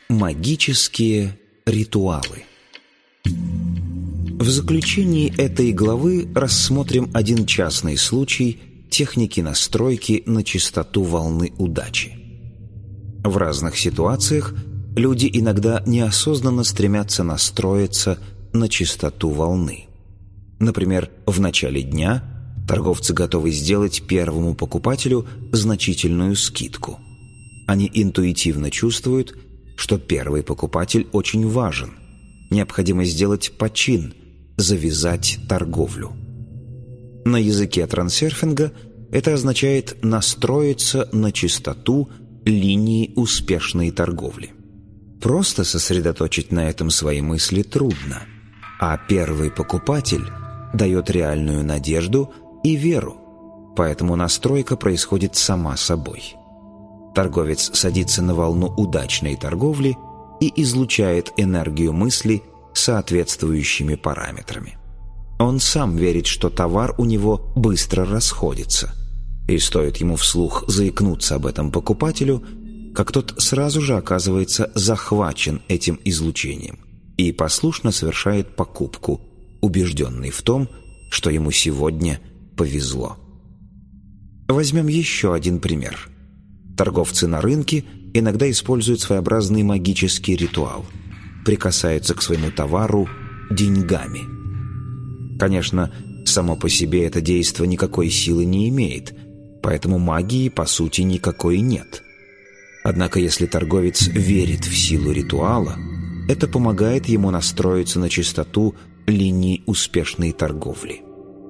Магические ритуалы. В заключении этой главы рассмотрим один частный случай техники настройки на частоту волны удачи. В разных ситуациях люди иногда неосознанно стремятся настроиться на частоту волны. Например, в начале дня торговцы готовы сделать первому покупателю значительную скидку. Они интуитивно чувствуют, что первый покупатель очень важен. Необходимо сделать почин, завязать торговлю. На языке трансерфинга это означает настроиться на частоту линии успешной торговли. Просто сосредоточить на этом свои мысли трудно, а первый покупатель дает реальную надежду и веру, поэтому настройка происходит сама собой. Торговец садится на волну удачной торговли и излучает энергию мысли соответствующими параметрами. Он сам верит, что товар у него быстро расходится, и стоит ему вслух заикнуться об этом покупателю, как тот сразу же оказывается захвачен этим излучением и послушно совершает покупку, убежденный в том, что ему сегодня повезло. Возьмем еще один пример. Торговцы на рынке иногда используют своеобразный магический ритуал. Прикасаются к своему товару деньгами. Конечно, само по себе это действо никакой силы не имеет, поэтому магии, по сути, никакой нет. Однако, если торговец верит в силу ритуала, это помогает ему настроиться на частоту линий успешной торговли.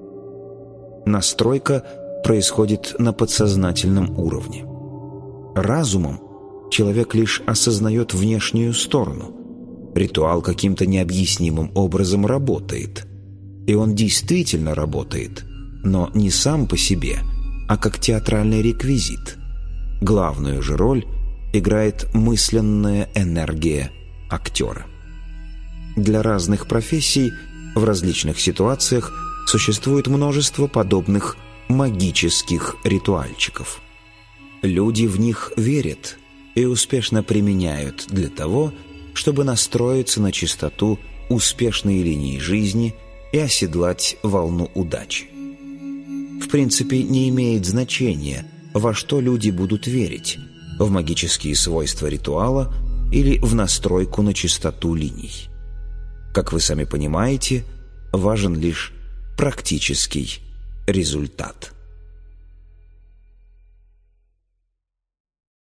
Настройка происходит на подсознательном уровне. Разумом человек лишь осознает внешнюю сторону. Ритуал каким-то необъяснимым образом работает. И он действительно работает, но не сам по себе, а как театральный реквизит. Главную же роль играет мысленная энергия актера. Для разных профессий в различных ситуациях существует множество подобных магических ритуальчиков. Люди в них верят и успешно применяют для того, чтобы настроиться на частоту успешной линии жизни и оседлать волну удачи. В принципе, не имеет значения, во что люди будут верить – в магические свойства ритуала или в настройку на частоту линий. Как вы сами понимаете, важен лишь практический результат.